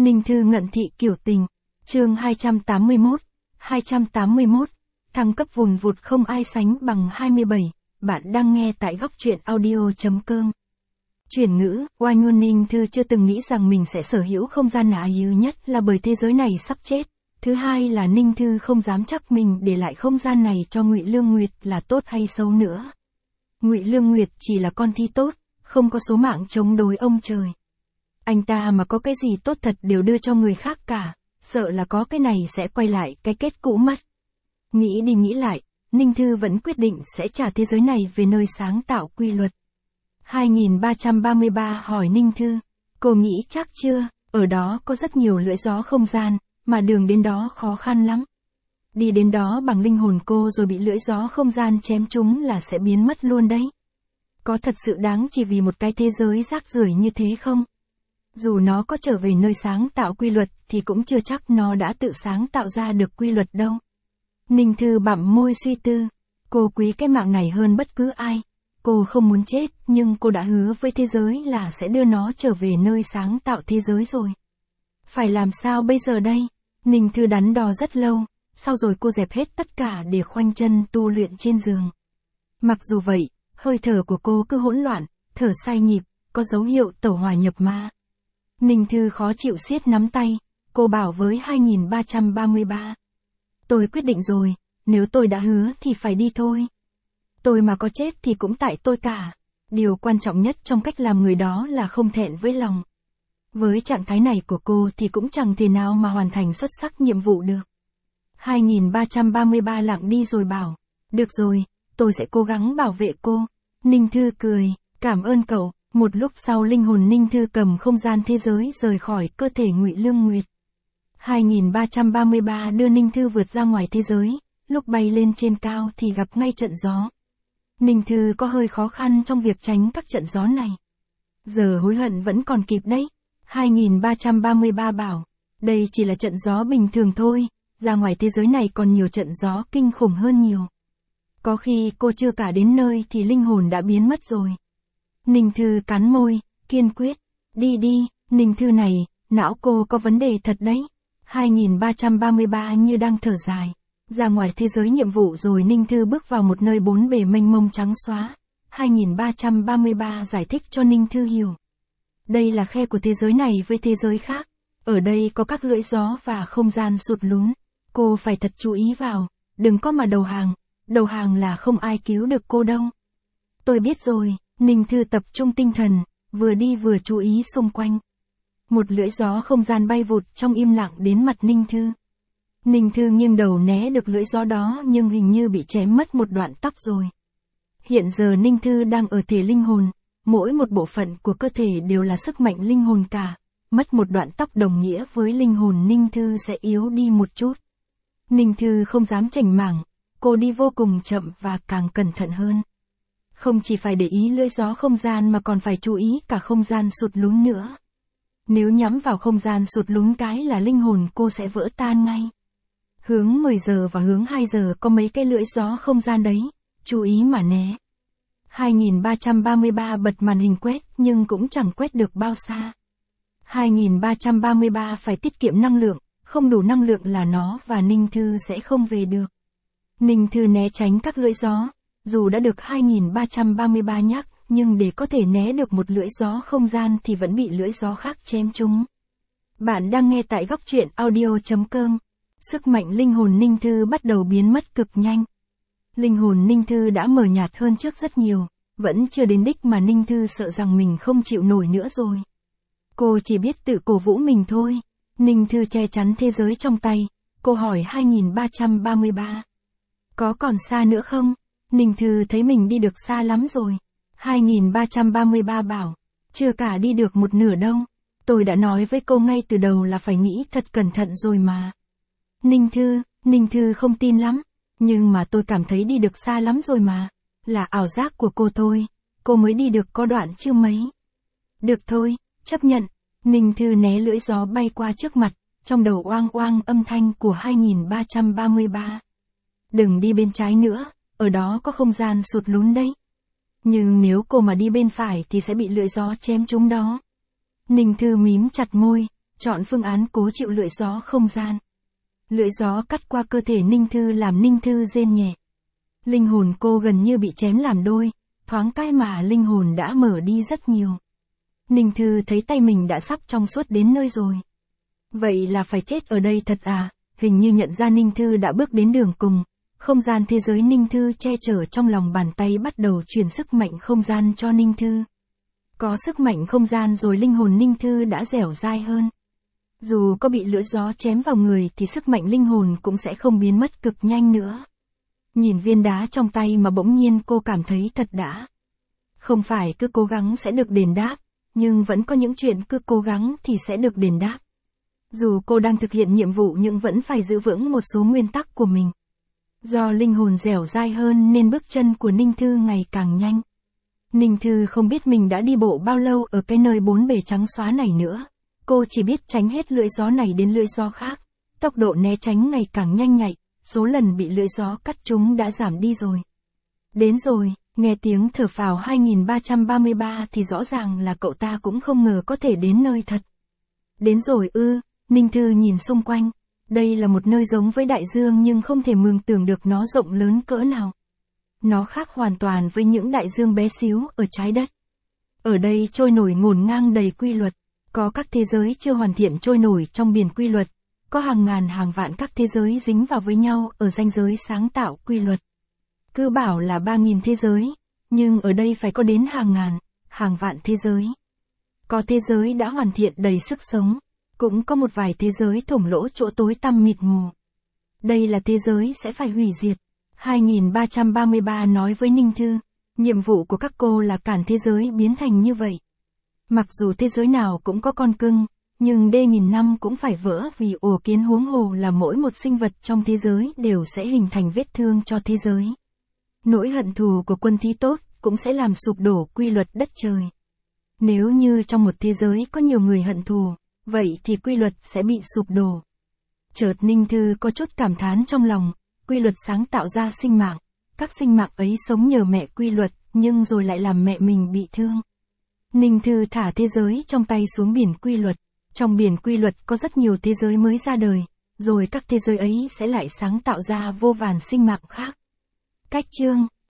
Ninh Thư ngận thị kiểu tình. Chương 281. Thăng cấp vùn vụt không ai sánh bằng 27. Bạn đang nghe tại góc truyện audio.com. Chuyển ngữ, Oai Nguồn Ninh Thư chưa từng nghĩ rằng mình sẽ sở hữu không gian nào yếu nhất là bởi thế giới này sắp chết. Thứ hai là Ninh Thư không dám chắc mình để lại không gian này cho Ngụy Lương Nguyệt là tốt hay xấu nữa. Ngụy Lương Nguyệt chỉ là con thi tốt, không có số mạng chống đối ông trời. Anh ta mà có cái gì tốt thật đều đưa cho người khác cả, sợ là có cái này sẽ quay lại cái kết cũ mất. Nghĩ đi nghĩ lại, Ninh Thư vẫn quyết định sẽ trả thế giới này về nơi sáng tạo quy luật. 2333 hỏi Ninh Thư, cô nghĩ chắc chưa, ở đó có rất nhiều lưỡi gió không gian, mà đường đến đó khó khăn lắm. Đi đến đó bằng linh hồn cô rồi bị lưỡi gió không gian chém trúng là sẽ biến mất luôn đấy. Có thật sự đáng chỉ vì một cái thế giới rác rưởi như thế không? Dù nó có trở về nơi sáng tạo quy luật thì cũng chưa chắc nó đã tự sáng tạo ra được quy luật đâu. Ninh Thư bặm môi suy tư, cô quý cái mạng này hơn bất cứ ai. Cô không muốn chết nhưng cô đã hứa với thế giới là sẽ đưa nó trở về nơi sáng tạo thế giới rồi. Phải làm sao bây giờ đây? Ninh Thư đắn đo rất lâu, sau rồi cô dẹp hết tất cả để khoanh chân tu luyện trên giường. Mặc dù vậy, hơi thở của cô cứ hỗn loạn, thở sai nhịp, có dấu hiệu tẩu hỏa nhập ma. Ninh Thư khó chịu siết nắm tay, cô bảo với 2333. Tôi quyết định rồi, nếu tôi đã hứa thì phải đi thôi. Tôi mà có chết thì cũng tại tôi cả. Điều quan trọng nhất trong cách làm người đó là không thẹn với lòng. Với trạng thái này của cô thì cũng chẳng thể nào mà hoàn thành xuất sắc nhiệm vụ được. 2333 lặng đi rồi bảo, được rồi, tôi sẽ cố gắng bảo vệ cô. Ninh Thư cười, cảm ơn cậu. Một lúc sau linh hồn Ninh Thư cầm không gian thế giới rời khỏi cơ thể Ngụy Lương Nguyệt. 2333 đưa Ninh Thư vượt ra ngoài thế giới, lúc bay lên trên cao thì gặp ngay trận gió. Ninh Thư có hơi khó khăn trong việc tránh các trận gió này. Giờ hối hận vẫn còn kịp đấy. 2333 bảo, đây chỉ là trận gió bình thường thôi, ra ngoài thế giới này còn nhiều trận gió kinh khủng hơn nhiều. Có khi cô chưa cả đến nơi thì linh hồn đã biến mất rồi. Ninh Thư cắn môi, kiên quyết, đi đi, Ninh Thư này, não cô có vấn đề thật đấy. 2333 như đang thở dài. Ra ngoài thế giới nhiệm vụ rồi Ninh Thư bước vào một nơi bốn bề mênh mông trắng xóa. 2333 giải thích cho Ninh Thư hiểu. Đây là khe của thế giới này với thế giới khác. Ở đây có các lưỡi gió và không gian sụt lún. Cô phải thật chú ý vào, đừng có mà đầu hàng. Đầu hàng là không ai cứu được cô đâu. Tôi biết rồi. Ninh Thư tập trung tinh thần, vừa đi vừa chú ý xung quanh. Một lưỡi gió không gian bay vụt trong im lặng đến mặt Ninh Thư. Ninh Thư nghiêng đầu né được lưỡi gió đó nhưng hình như bị chém mất một đoạn tóc rồi. Hiện giờ Ninh Thư đang ở thể linh hồn, mỗi một bộ phận của cơ thể đều là sức mạnh linh hồn cả. Mất một đoạn tóc đồng nghĩa với linh hồn Ninh Thư sẽ yếu đi một chút. Ninh Thư không dám chảnh mảng, cô đi vô cùng chậm và càng cẩn thận hơn. Không chỉ phải để ý lưỡi gió không gian mà còn phải chú ý cả không gian sụt lún nữa. Nếu nhắm vào không gian sụt lún cái là linh hồn cô sẽ vỡ tan ngay. Hướng 10 giờ và hướng 2 giờ có mấy cái lưỡi gió không gian đấy, chú ý mà né. 2333 bật màn hình quét nhưng cũng chẳng quét được bao xa. 2333 phải tiết kiệm năng lượng, không đủ năng lượng là nó và Ninh Thư sẽ không về được. Ninh Thư né tránh các lưỡi gió. Dù đã được 2333 nhắc, nhưng để có thể né được một lưỡi gió không gian thì vẫn bị lưỡi gió khác chém trúng. Bạn đang nghe tại góc truyện audio.com. Sức mạnh linh hồn Ninh Thư bắt đầu biến mất cực nhanh. Linh hồn Ninh Thư đã mờ nhạt hơn trước rất nhiều, vẫn chưa đến đích mà Ninh Thư sợ rằng mình không chịu nổi nữa rồi. Cô chỉ biết tự cổ vũ mình thôi. Ninh Thư che chắn thế giới trong tay, cô hỏi 2333. Có còn xa nữa không? Ninh Thư thấy mình đi được xa lắm rồi. 2333 bảo, chưa cả đi được một nửa đâu. Tôi đã nói với cô ngay từ đầu là phải nghĩ thật cẩn thận rồi mà. Ninh Thư không tin lắm. Nhưng mà tôi cảm thấy đi được xa lắm rồi mà. Là ảo giác của cô thôi. Cô mới đi được có đoạn chưa mấy. Được thôi, chấp nhận. Ninh Thư né lưỡi gió bay qua trước mặt, trong đầu oang oang âm thanh của 2333. Đừng đi bên trái nữa. Ở đó có không gian sụt lún đấy. Nhưng nếu cô mà đi bên phải thì sẽ bị lưỡi gió chém trúng đó. Ninh Thư mím chặt môi, chọn phương án cố chịu lưỡi gió không gian. Lưỡi gió cắt qua cơ thể Ninh Thư làm Ninh Thư rên nhẹ. Linh hồn cô gần như bị chém làm đôi, thoáng cái mà linh hồn đã mở đi rất nhiều. Ninh Thư thấy tay mình đã sắp trong suốt đến nơi rồi. Vậy là phải chết ở đây thật à? Hình như nhận ra Ninh Thư đã bước đến đường cùng. Không gian thế giới Ninh Thư che chở trong lòng bàn tay bắt đầu truyền sức mạnh không gian cho Ninh Thư. Có sức mạnh không gian rồi linh hồn Ninh Thư đã dẻo dai hơn. Dù có bị lưỡi gió chém vào người thì sức mạnh linh hồn cũng sẽ không biến mất cực nhanh nữa. Nhìn viên đá trong tay mà bỗng nhiên cô cảm thấy thật đã. Không phải cứ cố gắng sẽ được đền đáp, nhưng vẫn có những chuyện cứ cố gắng thì sẽ được đền đáp. Dù cô đang thực hiện nhiệm vụ nhưng vẫn phải giữ vững một số nguyên tắc của mình. Do linh hồn dẻo dai hơn nên bước chân của Ninh Thư ngày càng nhanh. Ninh Thư không biết mình đã đi bộ bao lâu ở cái nơi bốn bề trắng xóa này nữa. Cô chỉ biết tránh hết lưỡi gió này đến lưỡi gió khác. Tốc độ né tránh ngày càng nhanh nhạy, số lần bị lưỡi gió cắt trúng đã giảm đi rồi. Đến rồi, nghe tiếng thở phào 2333 thì rõ ràng là cậu ta cũng không ngờ có thể đến nơi thật. Đến rồi ư, Ninh Thư nhìn xung quanh. Đây là một nơi giống với đại dương nhưng không thể mường tượng được nó rộng lớn cỡ nào. Nó khác hoàn toàn với những đại dương bé xíu ở trái đất. Ở đây trôi nổi ngổn ngang đầy quy luật. Có các thế giới chưa hoàn thiện trôi nổi trong biển quy luật. Có hàng ngàn hàng vạn các thế giới dính vào với nhau ở ranh giới sáng tạo quy luật. Cứ bảo là 3.000 thế giới, nhưng ở đây phải có đến hàng ngàn, hàng vạn thế giới. Có thế giới đã hoàn thiện đầy sức sống, cũng có một vài thế giới thủng lỗ chỗ tối tăm mịt mù. Đây là thế giới sẽ phải hủy diệt. 2333 nói với Ninh Thư, nhiệm vụ của các cô là cản thế giới biến thành như vậy. Mặc dù thế giới nào cũng có con cưng, nhưng D1000 năm cũng phải vỡ vì ổ kiến huống hồ là mỗi một sinh vật trong thế giới đều sẽ hình thành vết thương cho thế giới. Nỗi hận thù của quân Thí Tốt cũng sẽ làm sụp đổ quy luật đất trời. Nếu như trong một thế giới có nhiều người hận thù, vậy thì quy luật sẽ bị sụp đổ. Chợt Ninh Thư có chút cảm thán trong lòng, quy luật sáng tạo ra sinh mạng, các sinh mạng ấy sống nhờ mẹ quy luật, nhưng rồi lại làm mẹ mình bị thương. Ninh Thư thả thế giới trong tay xuống biển quy luật, trong biển quy luật có rất nhiều thế giới mới ra đời, rồi các thế giới ấy sẽ lại sáng tạo ra vô vàn sinh mạng khác. Cách chương